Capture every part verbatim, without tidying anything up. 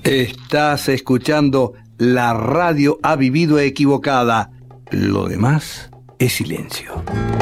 Estás escuchando La Radio Ha Vivido Equivocada. Lo demás es silencio.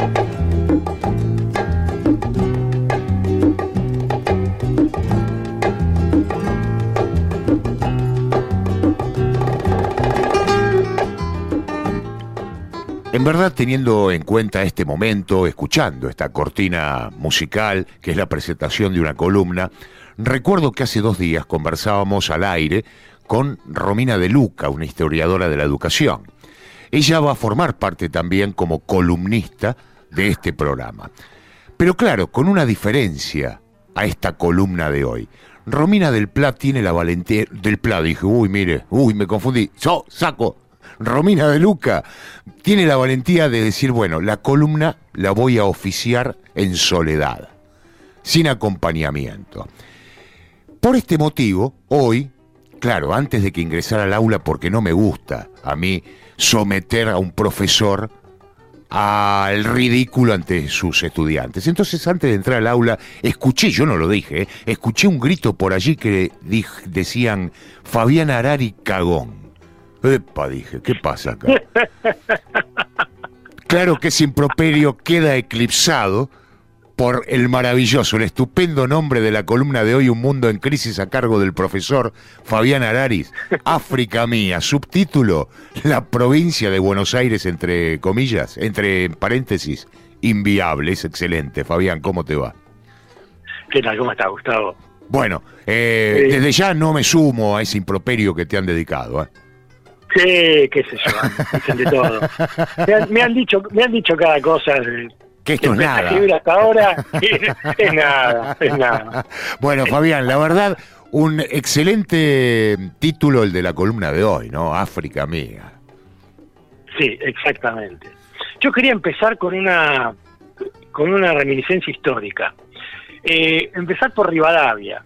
En verdad, teniendo en cuenta este momento, escuchando esta cortina musical, que es la presentación de una columna, recuerdo que hace dos días conversábamos al aire con Romina De Luca, una historiadora de la educación. Ella va a formar parte también como columnista de este programa. Pero claro, con una diferencia a esta columna de hoy. Romina del Pla tiene la valentía... Del Pla, dije, uy, mire, uy, me confundí. ¡Yo, saco! Romina De Luca tiene la valentía de decir, bueno, la columna la voy a oficiar en soledad, sin acompañamiento. Por este motivo, hoy, claro, antes de que ingresara al aula, porque no me gusta a mí someter a un profesor al ridículo ante sus estudiantes. Entonces, antes de entrar al aula, escuché, yo no lo dije, ¿eh? escuché un grito por allí que dij, decían, Fabián Arari cagón. Epa, dije, ¿qué pasa acá? Claro que ese improperio queda eclipsado por el maravilloso, el estupendo nombre de la columna de hoy, Un Mundo en Crisis, a cargo del profesor Fabián Araris, África Mía, subtítulo, la provincia de Buenos Aires, entre comillas, entre paréntesis, inviable. Es excelente. Fabián, ¿cómo te va? ¿Qué tal? ¿Cómo está, Gustavo? Bueno, eh, sí. desde ya no me sumo a ese improperio que te han dedicado, ¿eh? Sí, qué sé yo, dicen de todo. Me han, me han dicho, me han dicho cada cosa. De, que esto es nada. Hasta ahora es nada, es nada. Bueno, Fabián, la verdad, un excelente título el de la columna de hoy, ¿no? África Mía. Sí, exactamente. Yo quería empezar con una con una reminiscencia histórica. Eh, empezar por Rivadavia.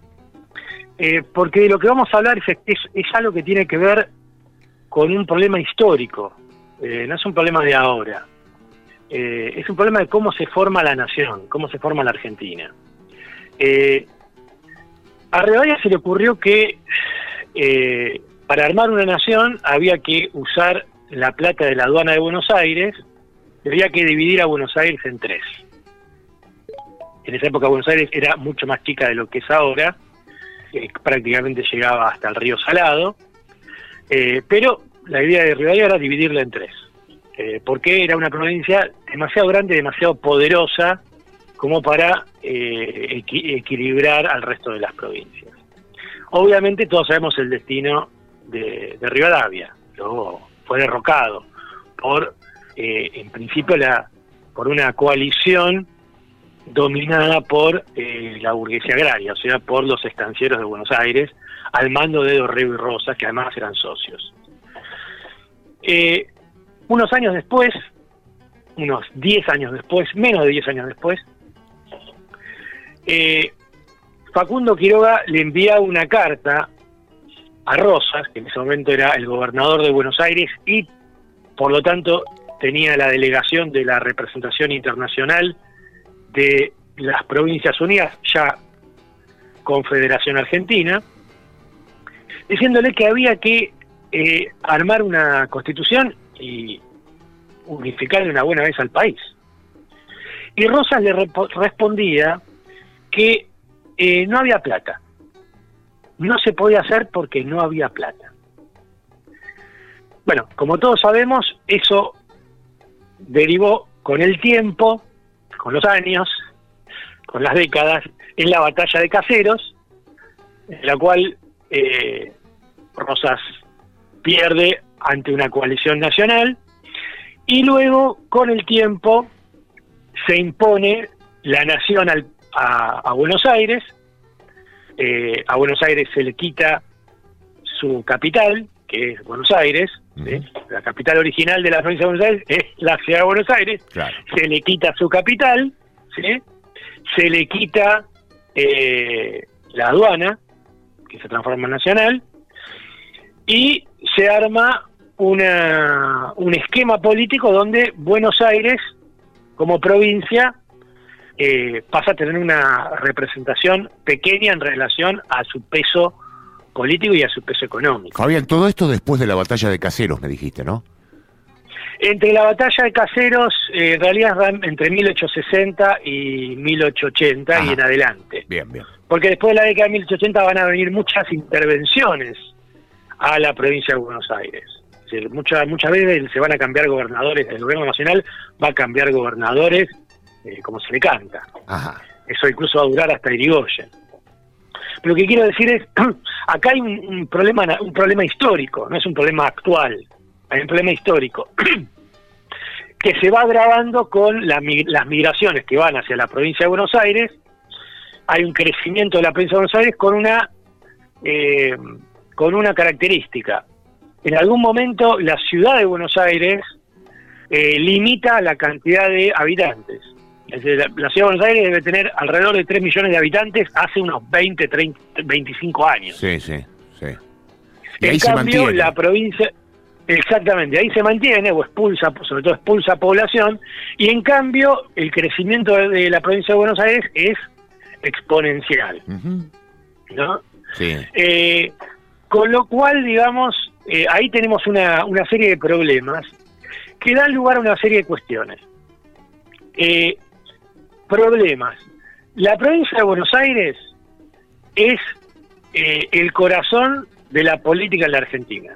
Eh, porque de lo que vamos a hablar es, es, es algo que tiene que ver con un problema histórico, eh, no es un problema de ahora, eh, es un problema de cómo se forma la nación, cómo se forma la Argentina. Eh, a Rivadavia se le ocurrió que eh, para armar una nación había que usar la plata de la aduana de Buenos Aires, había que dividir a Buenos Aires en tres. En esa época Buenos Aires era mucho más chica de lo que es ahora, eh, prácticamente llegaba hasta el río Salado. Eh, pero la idea de Rivadavia era dividirla en tres, eh, porque era una provincia demasiado grande, demasiado poderosa como para eh, equi equilibrar al resto de las provincias. Obviamente todos sabemos el destino de, de Rivadavia, luego fue derrocado por, eh, en principio, la, por una coalición dominada por eh, la burguesía agraria, o sea, por los estancieros de Buenos Aires, al mando de Dorrego y Rosas, que además eran socios. Eh, unos años después, unos diez años después, menos de diez años después, eh, Facundo Quiroga le envía una carta a Rosas, que en ese momento era el gobernador de Buenos Aires y por lo tanto tenía la delegación de la representación internacional de las Provincias Unidas, ya Confederación Argentina, diciéndole que había que eh, armar una constitución y unificar de una buena vez al país. Y Rosas le rep respondía que eh, no había plata. No se podía hacer porque no había plata. Bueno, como todos sabemos, eso derivó con el tiempo, con los años, con las décadas, en la batalla de Caseros, en la cual eh, Rosas pierde ante una coalición nacional y luego con el tiempo se impone la nación al, a, a Buenos Aires. Eh, a Buenos Aires se le quita su capital, que es Buenos Aires. Uh-huh. ¿Sí? La capital original de la provincia de Buenos Aires es la ciudad de Buenos Aires. Claro. Se le quita su capital, ¿sí? Se le quita eh, la aduana, que se transforma en nacional, y se arma una, un esquema político donde Buenos Aires, como provincia, eh, pasa a tener una representación pequeña en relación a su peso político y a su peso económico. Fabián, todo esto después de la batalla de Caseros, me dijiste, ¿no? Entre la batalla de Caseros, eh, en realidad van entre mil ochocientos sesenta y mil ochocientos ochenta. Ajá. Y en adelante. Bien, bien. Porque después de la década de mil ochocientos ochenta van a venir muchas intervenciones a la provincia de Buenos Aires. Es decir, muchas, muchas veces se van a cambiar gobernadores, el gobierno nacional va a cambiar gobernadores eh, como se le canta. Ajá. Eso incluso va a durar hasta Irigoyen. Pero lo que quiero decir es, acá hay un, un problema un problema histórico, no es un problema actual, hay un problema histórico que se va agravando con la, las migraciones que van hacia la provincia de Buenos Aires. Hay un crecimiento de la provincia de Buenos Aires con una eh, con una característica. En algún momento la ciudad de Buenos Aires eh, limita la cantidad de habitantes. Es decir, la, la ciudad de Buenos Aires debe tener alrededor de tres millones de habitantes hace unos veinte, treinta, veinticinco años. Sí, sí, sí. Y en ahí cambio, se mantiene. La provincia... Exactamente, ahí se mantiene o expulsa, sobre todo expulsa población, y en cambio el crecimiento de la provincia de Buenos Aires es exponencial, uh-huh. ¿no? Sí. Eh, con lo cual, digamos, eh, ahí tenemos una, una serie de problemas que dan lugar a una serie de cuestiones. Eh, problemas. La provincia de Buenos Aires es eh, el corazón de la política en la Argentina.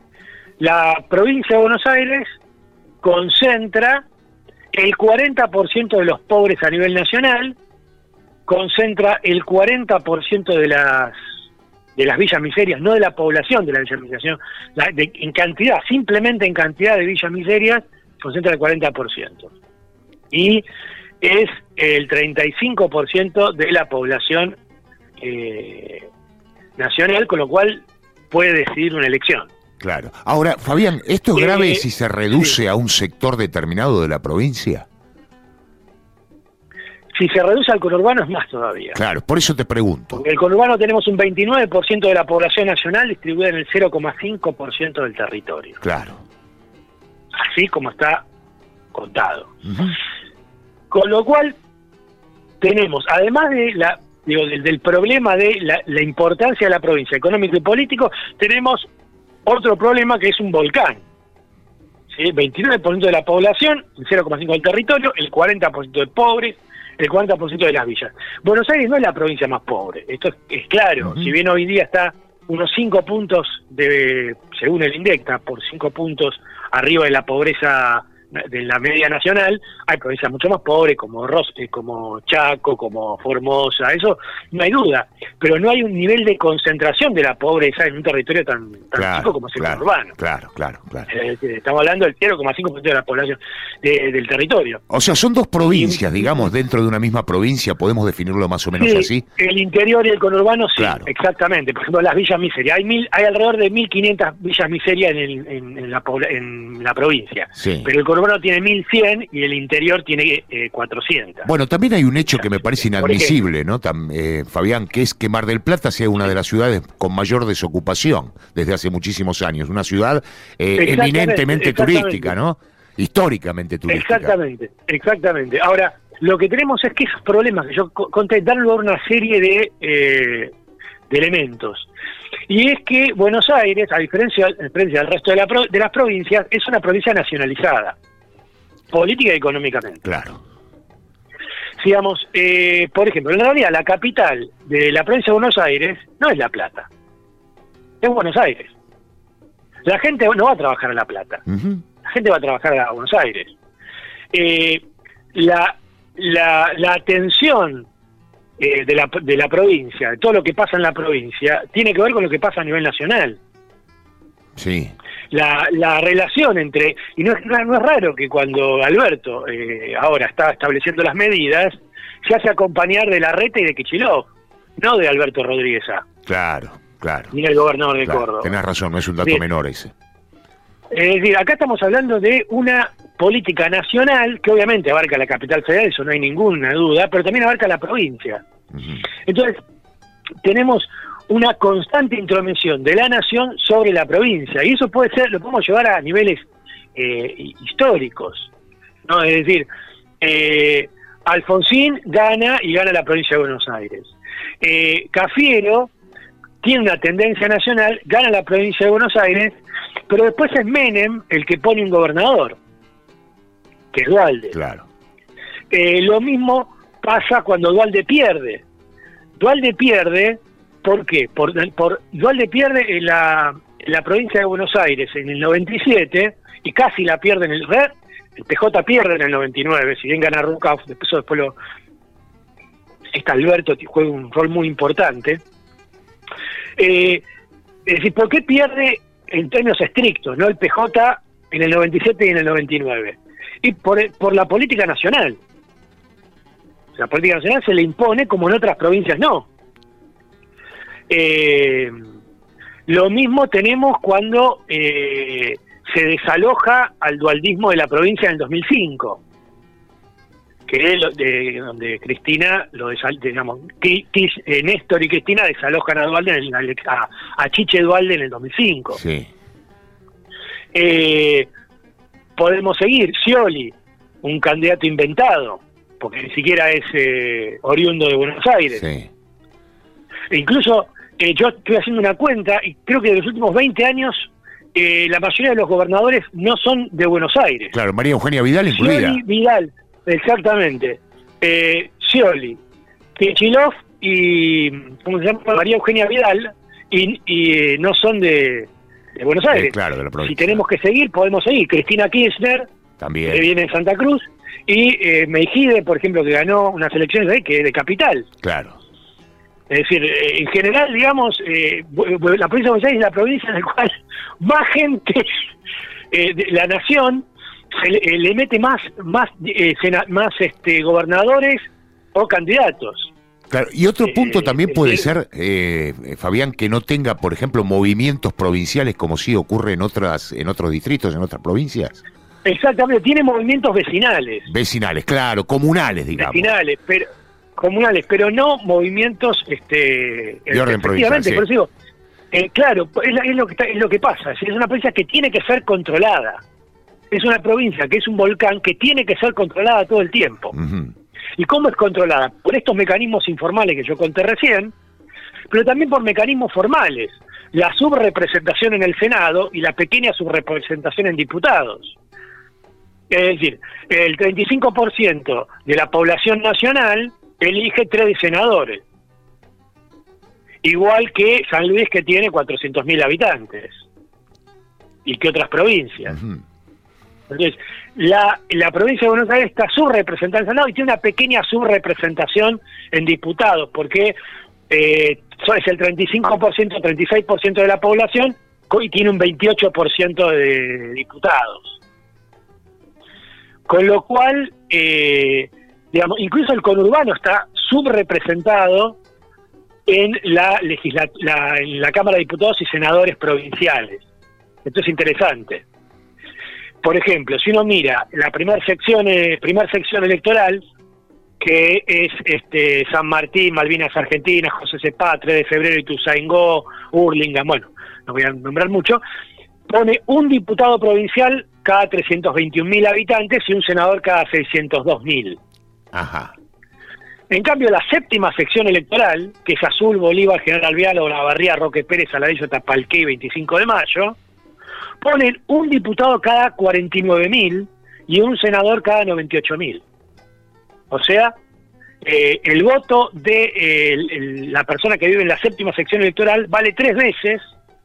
La provincia de Buenos Aires concentra el cuarenta por ciento de los pobres a nivel nacional, concentra el cuarenta por ciento de las de las villas miserias, no de la población de la villa miseria, la, de, en cantidad, simplemente en cantidad de villas miserias, concentra el cuarenta por ciento. Y es el treinta y cinco por ciento de la población eh, nacional, con lo cual puede decidir una elección. Claro. Ahora, Fabián, ¿esto es grave eh, si se reduce sí. a un sector determinado de la provincia? Si se reduce al conurbano es más todavía. Claro, por eso te pregunto. Porque en el conurbano tenemos un veintinueve por ciento de la población nacional distribuida en el cero coma cinco por ciento del territorio. Claro. Así como está contado. Uh-huh. Con lo cual, tenemos, además de la digo, del, del problema de la, la importancia de la provincia económico y político, tenemos otro problema que es un volcán. ¿Sí? veintinueve por ciento de la población, el cero coma cinco por ciento del territorio, el cuarenta por ciento de pobres, el cuarenta por ciento de las villas. Buenos Aires no es la provincia más pobre, esto es, es claro. Uh-huh. Si bien hoy día está unos cinco puntos, de, según el INDECTA, por cinco puntos arriba de la pobreza de la media nacional, hay provincias mucho más pobres como Ros, como Chaco, como Formosa, eso no hay duda, pero no hay un nivel de concentración de la pobreza en un territorio tan, tan claro, chico como es el claro, urbano. Claro, claro, claro. Eh, estamos hablando del cero coma cinco por ciento de la población de, del territorio. O sea, son dos provincias, digamos, dentro de una misma provincia, podemos definirlo más o menos sí, así. El interior y el conurbano, sí, claro. Exactamente. Por ejemplo, las villas miserias. Hay mil, hay alrededor de mil quinientas villas miserias en, el, en, en, la, en la provincia, sí. Pero el conurbano tiene mil cien y el interior tiene eh, cuatrocientos. Bueno, también hay un hecho que me parece inadmisible, ¿no, Tam, eh, Fabián? Que es que Mar del Plata sea una de las ciudades con mayor desocupación desde hace muchísimos años. Una ciudad eh, eminentemente turística, ¿no? Históricamente turística. Exactamente, exactamente. Ahora, lo que tenemos es que esos problemas que yo conté dan lugar a una serie de, eh, de elementos. Y es que Buenos Aires, a diferencia, a diferencia del resto de, la pro, de las provincias, es una provincia nacionalizada, política y económicamente. Claro. Digamos, eh, por ejemplo, en realidad la capital de la provincia de Buenos Aires no es La Plata, es Buenos Aires. La gente no va a trabajar a La Plata, uh-huh. La gente va a trabajar a Buenos Aires. Eh, la, la, la atención eh, de, la, de la provincia, de todo lo que pasa en la provincia, tiene que ver con lo que pasa a nivel nacional. Sí. La, la relación entre, y no es, no es raro que cuando Alberto eh, ahora está estableciendo las medidas, se hace acompañar de Larreta y de Kicillof, no de Alberto Rodríguez A. Claro, claro. Ni el gobernador de claro, Córdoba. Tenés razón, no es un dato sí. menor ese. Es decir, acá estamos hablando de una política nacional que obviamente abarca la capital federal, eso no hay ninguna duda, pero también abarca la provincia. Uh-huh. Entonces, tenemos una constante intromisión de la nación sobre la provincia, y eso puede ser, lo podemos llevar a niveles eh, históricos, ¿no? Es decir, eh, Alfonsín gana y gana la provincia de Buenos Aires. Eh, Cafiero tiene una tendencia nacional, gana la provincia de Buenos Aires, pero después es Menem el que pone un gobernador, que es Duhalde. Claro. Eh, lo mismo pasa cuando Duhalde pierde. Duhalde pierde, ¿por qué? Por, por, Duhalde pierde en la, en la provincia de Buenos Aires en el noventa y siete, y casi la pierde en el... El P J pierde en el noventa y nueve, si bien gana Rucauf, después, después lo... Está Alberto, juega un rol muy importante. Eh, es decir, ¿por qué pierde en términos estrictos, no el P J en el noventa y siete y en el noventa y nueve? Y por, por la política nacional. La política nacional se le impone como en otras provincias no. Eh, lo mismo tenemos cuando eh, se desaloja al dualdismo de la provincia en el dos mil cinco. Que es de, donde Cristina, lo desal, digamos, eh, Néstor y Cristina desalojan a Duhalde, en el, a, a Chiche Duhalde en el dos mil cinco. Sí. Eh, podemos seguir, Scioli, un candidato inventado, porque ni siquiera es eh, oriundo de Buenos Aires. Sí. E incluso, eh, yo estoy haciendo una cuenta, y creo que de los últimos veinte años, eh, la mayoría de los gobernadores no son de Buenos Aires. Claro, María Eugenia Vidal incluida. Scioli, Vidal. Exactamente. Eh, Scioli, Kichilov y ¿cómo se llama? María Eugenia Vidal y, y eh, no son de, de Buenos Aires. Eh, claro, de la provincia. Si tenemos que seguir, podemos seguir. Cristina Kirchner, también, que viene de Santa Cruz, y eh, Meijide, por ejemplo, que ganó unas elecciones ahí, que es de Capital. Claro. Es decir, eh, en general, digamos, eh, la provincia de Buenos Aires es la provincia en la cual más gente eh, de la nación se le, le mete más más eh, sena, más este gobernadores o candidatos. Claro, y otro punto eh, también puede eh, ser, eh, Fabián, que no tenga, por ejemplo, movimientos provinciales como sí ocurre en otras en otros distritos, en otras provincias. Exactamente, tiene movimientos vecinales. Vecinales, claro, comunales, digamos. Vecinales, pero comunales, pero no movimientos este de orden provincial. Sí. Por eso digo, eh, claro, es, es lo que está, es lo que pasa. Es una provincia que tiene que ser controlada. Es una provincia que es un volcán que tiene que ser controlada todo el tiempo. Uh-huh. ¿Y cómo es controlada? Por estos mecanismos informales que yo conté recién, pero también por mecanismos formales. La subrepresentación en el Senado y la pequeña subrepresentación en diputados. Es decir, el treinta y cinco por ciento de la población nacional elige tres senadores. Igual que San Luis, que tiene cuatrocientos mil habitantes. Y que otras provincias. Uh-huh. Entonces, la, la provincia de Buenos Aires está subrepresentada en el Senado y tiene una pequeña subrepresentación en diputados, porque eh, es el treinta y cinco por ciento, treinta y seis por ciento de la población y tiene un veintiocho por ciento de diputados. Con lo cual, eh, digamos, incluso el conurbano está subrepresentado en la, legisla- la, en la Cámara de Diputados y Senadores provinciales. Esto es interesante. Por ejemplo, si uno mira la primera sección, eh, primer sección electoral, que es este San Martín, Malvinas Argentinas, José Cepá, tres de febrero, Ituzaingó, Hurlingham, bueno, no voy a nombrar mucho, pone un diputado provincial cada trescientos veintiún mil habitantes y un senador cada seiscientos dos mil. Ajá. En cambio, la séptima sección electoral, que es Azul, Bolívar, General Alvear, Olavarría, Roque Pérez, Saladillo, Tapalqué y veinticinco de mayo, ponen un diputado cada cuarenta y nueve mil y un senador cada noventa y ocho mil. O sea, eh, el voto de eh, el, el, la persona que vive en la séptima sección electoral vale tres veces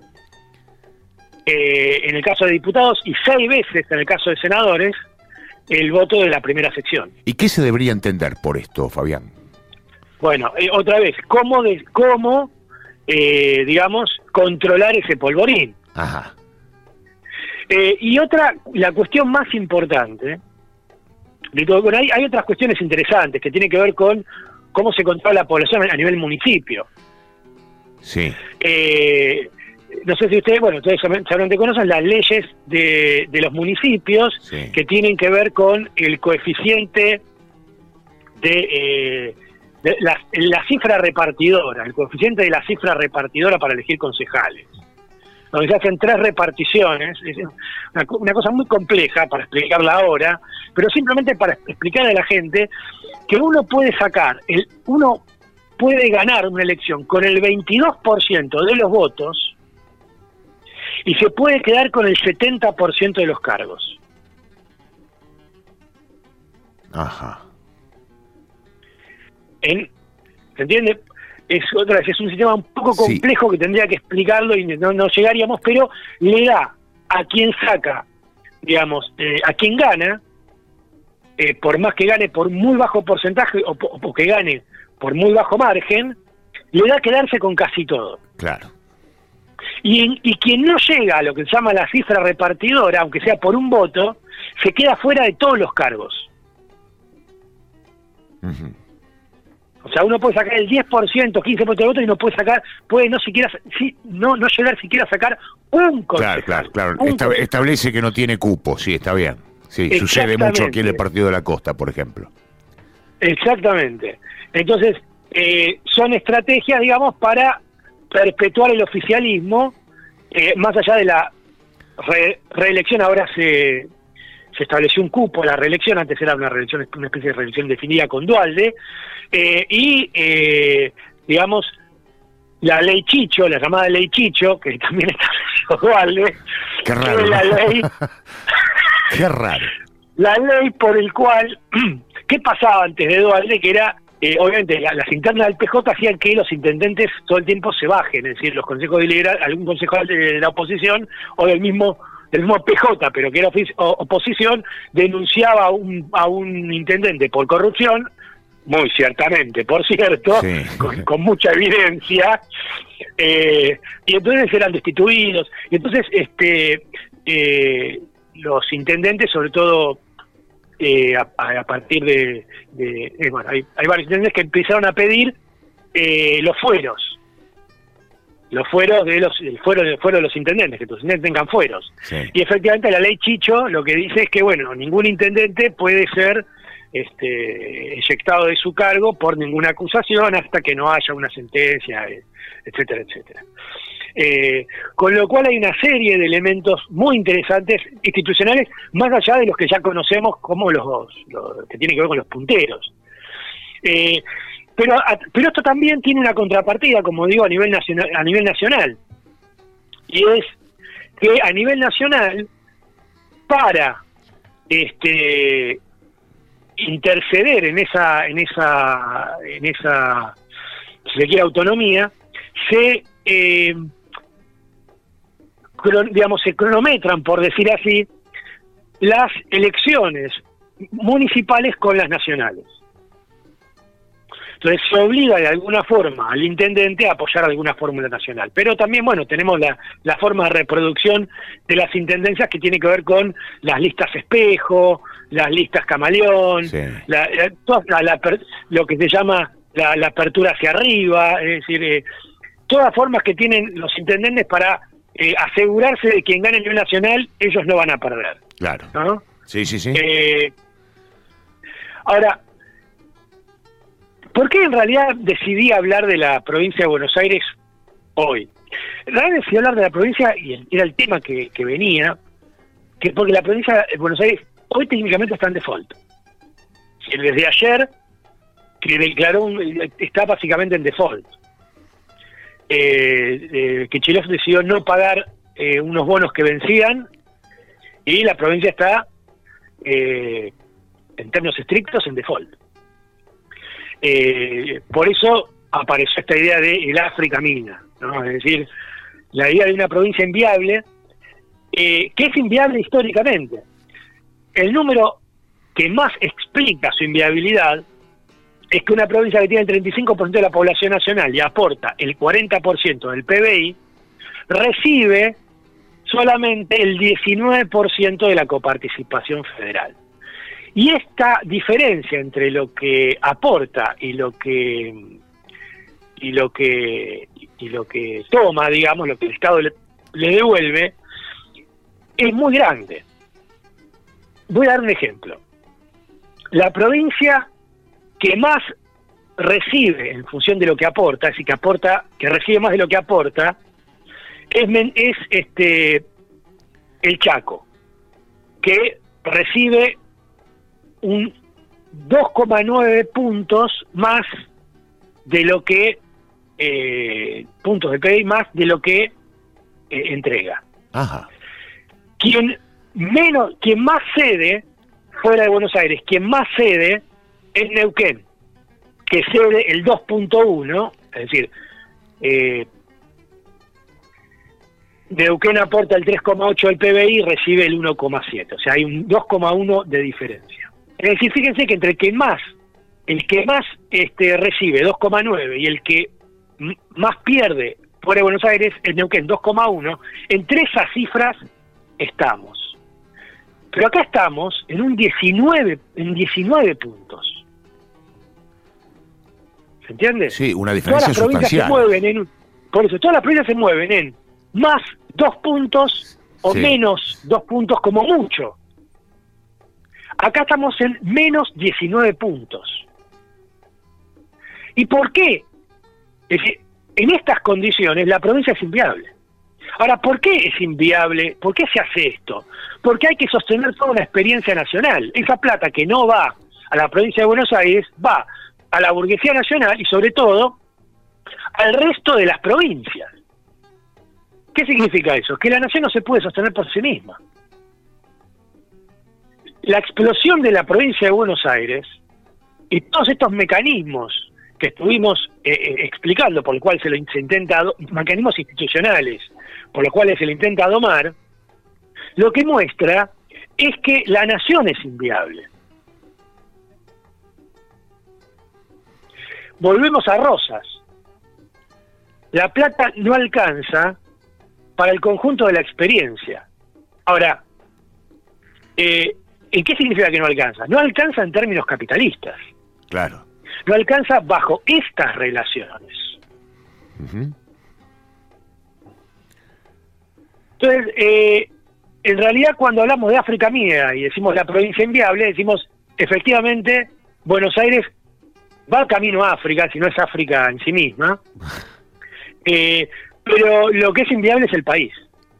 eh, en el caso de diputados y seis veces en el caso de senadores el voto de la primera sección. ¿Y qué se debería entender por esto, Fabián? Bueno, eh, otra vez, ¿cómo, de, cómo eh, digamos, controlar ese polvorín? Ajá. Eh, y otra, la cuestión más importante, de todo, bueno, hay, hay otras cuestiones interesantes que tienen que ver con cómo se controla la población a nivel municipio. Sí. Eh, no sé si ustedes, bueno, ustedes seguramente conocen las leyes de, de los municipios, sí, que tienen que ver con el coeficiente de, eh, de la, la cifra repartidora, el coeficiente de la cifra repartidora para elegir concejales, donde se hacen tres reparticiones. Es una, una cosa muy compleja para explicarla ahora, pero simplemente para explicar a la gente que uno puede sacar, el uno puede ganar una elección con el veintidós por ciento de los votos y se puede quedar con el setenta por ciento de los cargos. Ajá. En, ¿se entiende? Es otra vez, es un sistema un poco complejo, sí, que tendría que explicarlo y no, no llegaríamos, pero le da a quien saca, digamos, eh, a quien gana, eh, por más que gane por muy bajo porcentaje o, o que gane por muy bajo margen, le da quedarse con casi todo. Claro. Y, y quien no llega a lo que se llama la cifra repartidora, aunque sea por un voto, se queda fuera de todos los cargos. Uh-huh. O sea, uno puede sacar el diez por ciento, quince por ciento de votos y no puede sacar, puede no siquiera, sí, no, no llegar siquiera a sacar un concejal. Claro, claro, claro. Esta, establece que no tiene cupo, sí, está bien. Sí, sucede mucho aquí en el Partido de la Costa, por ejemplo. Exactamente. Entonces, eh, son estrategias, digamos, para perpetuar el oficialismo, eh, más allá de la re reelección. Ahora se, se estableció un cupo, la reelección, antes era una reelección, una especie de reelección definida con Duhalde, eh, y, eh, digamos, la ley Chicho, la llamada ley Chicho, que también estableció Duhalde, qué raro, la ley... qué raro. La ley por el cual, ¿qué pasaba antes de Duhalde? Que era, eh, obviamente, la, las internas del P J hacían que los intendentes todo el tiempo se bajen, es decir, los consejos deliberantes, algún concejal de la oposición o del mismo del mismo P J, pero que era oposición, denunciaba a un, a un intendente por corrupción, muy ciertamente, por cierto, sí, con, con mucha evidencia, eh, y entonces eran destituidos, y entonces este eh, los intendentes, sobre todo eh, a, a partir de, de eh, bueno, hay, hay varios intendentes que empezaron a pedir eh, los fueros, los fueros de los el fuero, el fuero de los intendentes, que los intendentes tengan fueros. Sí. Y efectivamente la ley Chicho lo que dice es que, bueno, ningún intendente puede ser este eyectado de su cargo por ninguna acusación hasta que no haya una sentencia, etcétera, etcétera. Eh, con lo cual hay una serie de elementos muy interesantes institucionales, más allá de los que ya conocemos como los, los que tienen que ver con los punteros. Eh, pero, pero esto también tiene una contrapartida, como digo, a nivel nacional, a nivel nacional, y es que a nivel nacional, para este interceder en esa, en esa, en esa, si se quiere, autonomía, se eh, digamos, se cronometran, por decir así, las elecciones municipales con las nacionales. Entonces se obliga de alguna forma al intendente a apoyar alguna fórmula nacional. Pero también, bueno, tenemos la, la forma de reproducción de las intendencias que tiene que ver con las listas espejo, las listas camaleón, sí, la, la, la, la, lo que se llama la, la apertura hacia arriba, es decir, eh, todas formas que tienen los intendentes para eh, asegurarse de que quien gane a nivel nacional, ellos no van a perder. Claro. ¿No? Sí, sí, sí. Eh, ahora, ¿por qué en realidad decidí hablar de la provincia de Buenos Aires hoy? En realidad decidí hablar de la provincia, y era el tema que, que venía, que porque la provincia de Buenos Aires hoy técnicamente está en default. Desde ayer, que declaró, un, está básicamente en default. Eh, eh, Kicillof decidió no pagar eh, unos bonos que vencían, y la provincia está, eh, en términos estrictos, en default. Eh, por eso apareció esta idea de el África Mina, ¿no? Es decir, la idea de una provincia inviable, eh, que es inviable históricamente. El número que más explica su inviabilidad es que una provincia que tiene el treinta y cinco por ciento de la población nacional y aporta el cuarenta por ciento del P B I, recibe solamente el diecinueve por ciento de la coparticipación federal. Y esta diferencia entre lo que aporta y lo que y lo que y lo que toma, digamos, lo que el Estado le, le devuelve, es muy grande. Voy a dar un ejemplo. La provincia que más recibe en función de lo que aporta, es decir, que aporta, que recibe más de lo que aporta, es, es este el Chaco, que recibe un dos coma nueve puntos más de lo que, eh, puntos de P B I más de lo que eh, entrega. Ajá. Quien menos, quien más cede, fuera de Buenos Aires, quien más cede es Neuquén, que cede el dos punto uno, es decir, eh, Neuquén aporta el tres coma ocho del P B I y recibe el uno coma siete, o sea, hay un dos coma uno de diferencia. Es decir, fíjense que entre el que más, el que más este, recibe dos coma nueve y el que m- más pierde fuera de Buenos Aires, el Neuquén dos coma uno, entre esas cifras estamos. Pero acá estamos en un diecinueve, en diecinueve puntos. ¿Se entiende? Sí, una diferencia todas las provincias sustancial. se mueven en un, por eso, todas las provincias se mueven en más dos puntos o Sí. menos dos puntos como mucho. Acá estamos en menos diecinueve puntos. ¿Y por qué? Es decir, en estas condiciones la provincia es inviable. Ahora, ¿por qué es inviable? ¿Por qué se hace esto? Porque hay que sostener toda una experiencia nacional. Esa plata que no va a la provincia de Buenos Aires va a la burguesía nacional y sobre todo al resto de las provincias. ¿Qué significa eso? Que la nación no se puede sostener por sí misma. La explosión de la provincia de Buenos Aires y todos estos mecanismos que estuvimos eh, eh, explicando, por el cual se lo se intenta, mecanismos institucionales, por los cuales se le intenta domar, lo que muestra es que la nación es inviable. Volvemos a Rosas. La plata no alcanza para el conjunto de la experiencia. Ahora, eh, ¿en qué significa que no alcanza? No alcanza en términos capitalistas. Claro. No alcanza bajo estas relaciones. Uh-huh. Entonces, eh, en realidad cuando hablamos de África mía y decimos la provincia inviable, decimos efectivamente Buenos Aires va camino a África, si no es África en sí misma, eh, pero lo que es inviable es el país.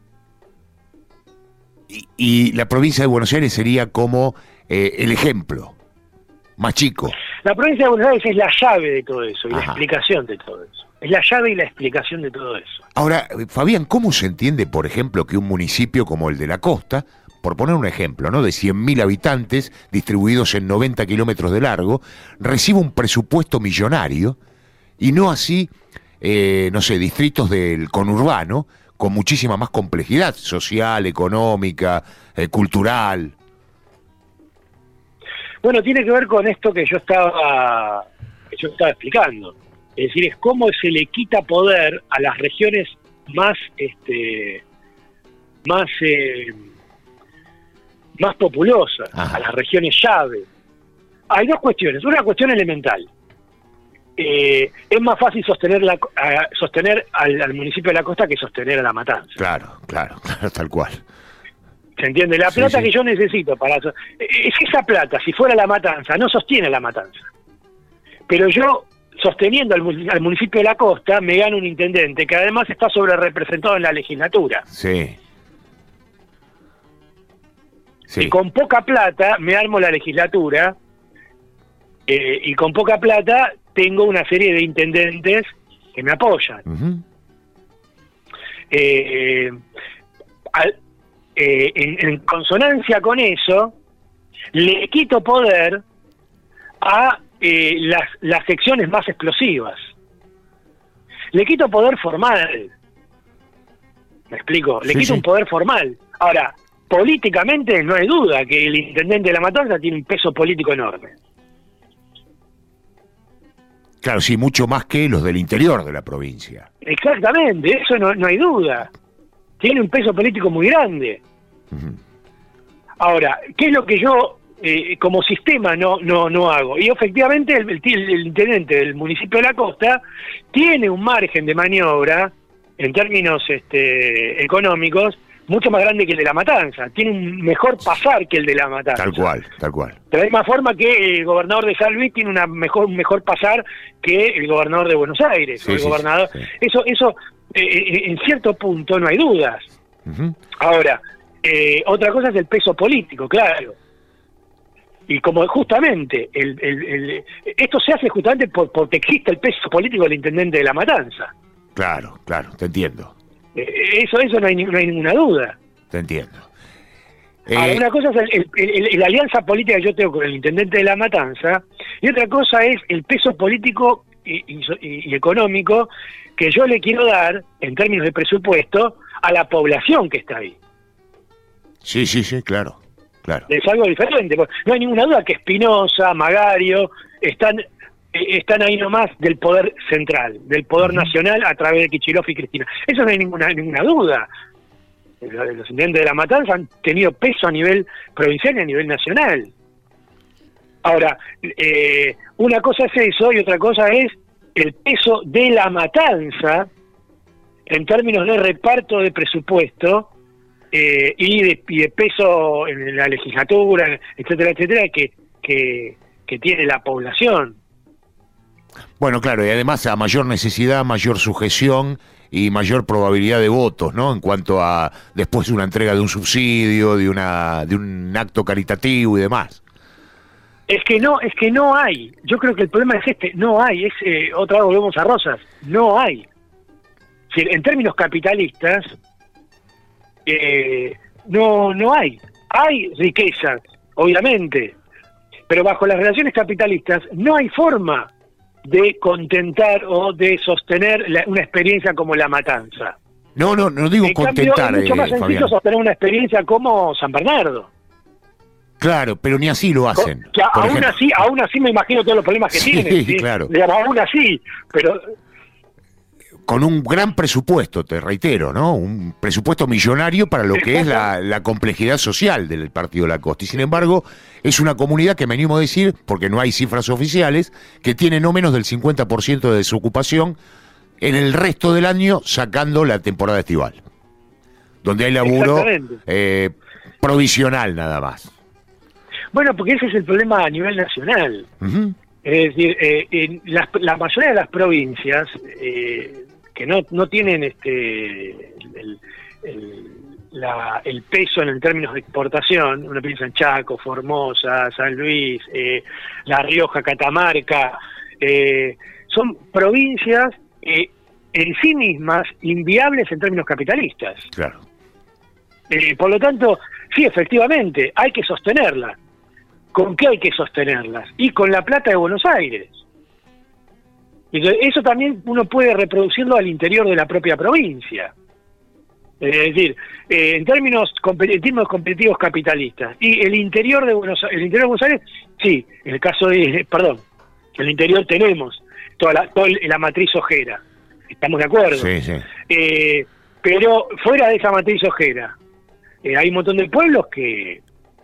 Y, y la provincia de Buenos Aires sería como eh, el ejemplo, más chico. La provincia de Buenos Aires es la llave de todo eso y Ajá. la explicación de todo eso. Es la llave y la explicación de todo eso. Ahora, Fabián, ¿cómo se entiende, por ejemplo, que un municipio como el de la costa, por poner un ejemplo, ¿no?, de cien mil habitantes distribuidos en noventa kilómetros de largo, reciba un presupuesto millonario y no así, eh, no sé, distritos del conurbano con muchísima más complejidad social, económica, eh, cultural? Bueno, tiene que ver con esto que yo estaba, que yo estaba explicando. Es decir, es cómo se le quita poder a las regiones más, este, más, eh, más populosas, Ajá. a las regiones llave. Hay dos cuestiones. Una cuestión elemental. Eh, es más fácil sostener, la, a, sostener al, al municipio de la costa que sostener a La Matanza. Claro, claro, claro, tal cual. ¿Se entiende? La plata Sí, sí. que yo necesito para... so- Es esa plata, si fuera La Matanza, no sostiene La Matanza. Pero yo, sosteniendo al, mu- al municipio de la costa, me gano un intendente que además está sobre representado en la legislatura. Sí. Sí. Y con poca plata me armo la legislatura eh, y con poca plata tengo una serie de intendentes que me apoyan. Uh-huh. Eh, al- eh, en, en consonancia con eso, le quito poder a eh, las, las secciones más explosivas. Le quito poder formal. ¿Me explico? Le Sí, quito sí. un poder formal. Ahora, políticamente no hay duda que el intendente de La Matanza tiene un peso político enorme. Claro, sí, mucho más que los del interior de la provincia. Exactamente, eso no, no hay duda. Tiene un peso político muy grande. Uh-huh. Ahora, ¿qué es lo que yo eh, como sistema no no no hago? Y efectivamente el, el, el intendente del municipio de la costa tiene un margen de maniobra en términos este, económicos mucho más grande que el de La Matanza. Tiene un mejor pasar que el de La Matanza. Tal cual, tal cual. De la misma forma que el gobernador de San Luis tiene una mejor un mejor pasar que el gobernador de Buenos Aires. Sí, o el sí, gobernador. sí, sí. Eso, eso eh, en cierto punto no hay dudas. Uh-huh. Ahora, eh, otra cosa es el peso político, claro. Y como justamente, el, el, el, esto se hace justamente por, porque existe el peso político del intendente de La Matanza. Claro, claro, te entiendo. Eh, eso eso no hay, no hay ninguna duda. Te entiendo. Ahora, Eh, una cosa es el, el, el, la alianza política que yo tengo con el intendente de La Matanza, y otra cosa es el peso político y, y, y económico que yo le quiero dar, en términos de presupuesto, a la población que está ahí. sí, sí, sí, claro, claro. Es algo diferente. No hay ninguna duda que Espinosa, Magario, están eh, están ahí nomás del poder central, del poder uh-huh. nacional a través de Kicillof y Cristina. Eso no hay ninguna, ninguna duda. Los intendentes de La Matanza han tenido peso a nivel provincial y a nivel nacional. Ahora, eh, una cosa es eso y otra cosa es el peso de La Matanza en términos de reparto de presupuesto eh, y, de, y de peso en la legislatura, etcétera, etcétera, que, que, que tiene la población. Bueno, claro, y además a mayor necesidad, mayor sujeción y mayor probabilidad de votos, ¿no? En cuanto a después de una entrega de un subsidio, de una de un acto caritativo y demás. Es que no, es que no hay. Yo creo que el problema es este, no hay. Es eh, otra vez volvemos a Rosas, no hay. Si, en términos capitalistas, eh, no no hay. Hay riquezas, obviamente, pero bajo las relaciones capitalistas no hay forma de contentar o de sostener la, una experiencia como La Matanza. No, no, no digo en contentar, cambio, es mucho más eh, sencillo Fabián. sostener una experiencia como San Bernardo. Claro, pero ni así lo hacen. Que aún ejemplo. así, aún así me imagino todos los problemas que Sí, tienen. ¿sí? claro. Digamos, aún así, pero Con un gran presupuesto, te reitero, ¿no? Un presupuesto millonario para lo que es la, la complejidad social del Partido de la Costa. Y sin embargo, es una comunidad que me animo a decir, porque no hay cifras oficiales, que tiene no menos del cincuenta por ciento de desocupación en el resto del año, sacando la temporada estival, donde hay laburo eh, provisional nada más. Bueno, porque ese es el problema a nivel nacional. Uh-huh. Es decir, eh, en las, la mayoría de las provincias eh, que no no tienen este el, el, la, el peso en términos de exportación, uno piensa en Chaco, Formosa, San Luis, eh, La Rioja, Catamarca, eh, son provincias eh, en sí mismas inviables en términos capitalistas. Claro. Eh, por lo tanto, sí, efectivamente, hay que sostenerlas. ¿Con qué hay que sostenerlas? Y con la plata de Buenos Aires. Entonces, eso también uno puede reproducirlo al interior de la propia provincia. Es decir, eh, en términos competitivos, competitivos capitalistas. Y el interior de Buenos Aires, el interior de Buenos Aires, sí, en el caso de, perdón, en el interior tenemos toda la, toda la matriz ojera. ¿Estamos de acuerdo? Sí, sí. Eh, pero fuera de esa matriz ojera, eh, hay un montón de pueblos que,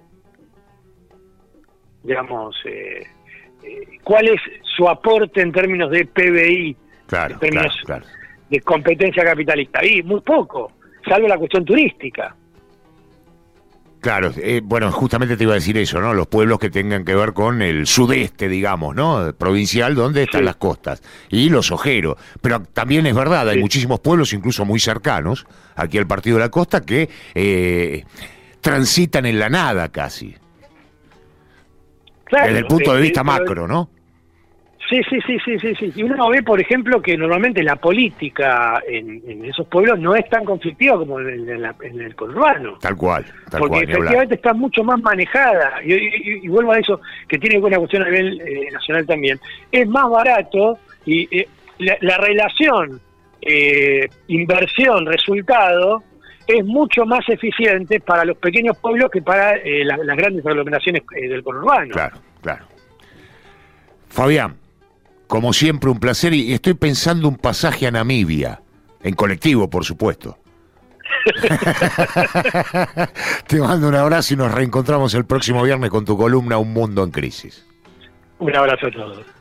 digamos, eh, eh, ¿cuál es su aporte en términos de P B I? Claro, en términos claro, claro. de competencia capitalista. Y muy poco, salvo la cuestión turística. Claro, eh, bueno, justamente te iba a decir eso, ¿no? Los pueblos que tengan que ver con el sudeste, digamos, ¿no? Provincial, donde están sí. las costas. Y los ojeros. Pero también es verdad, hay sí. muchísimos pueblos, incluso muy cercanos, aquí al Partido de la Costa, que eh, transitan en la nada casi. Claro, desde el punto de vista eh, macro, ¿no? Sí, sí, sí, sí, sí, sí. Y uno ve, por ejemplo, que normalmente la política en, en esos pueblos no es tan conflictiva como en, en, la, en el conurbano. Tal cual, tal porque cual. Porque efectivamente está mucho más manejada. Y, y, y vuelvo a eso, que tiene una cuestión a nivel eh, nacional también. Es más barato y eh, la, la relación eh, inversión-resultado es mucho más eficiente para los pequeños pueblos que para eh, la, las grandes aglomeraciones eh, del conurbano. Claro, claro. Fabián, como siempre un placer, y estoy pensando un pasaje a Namibia, en colectivo, por supuesto. Te mando un abrazo y nos reencontramos el próximo viernes con tu columna Un Mundo en Crisis. Un abrazo a todos.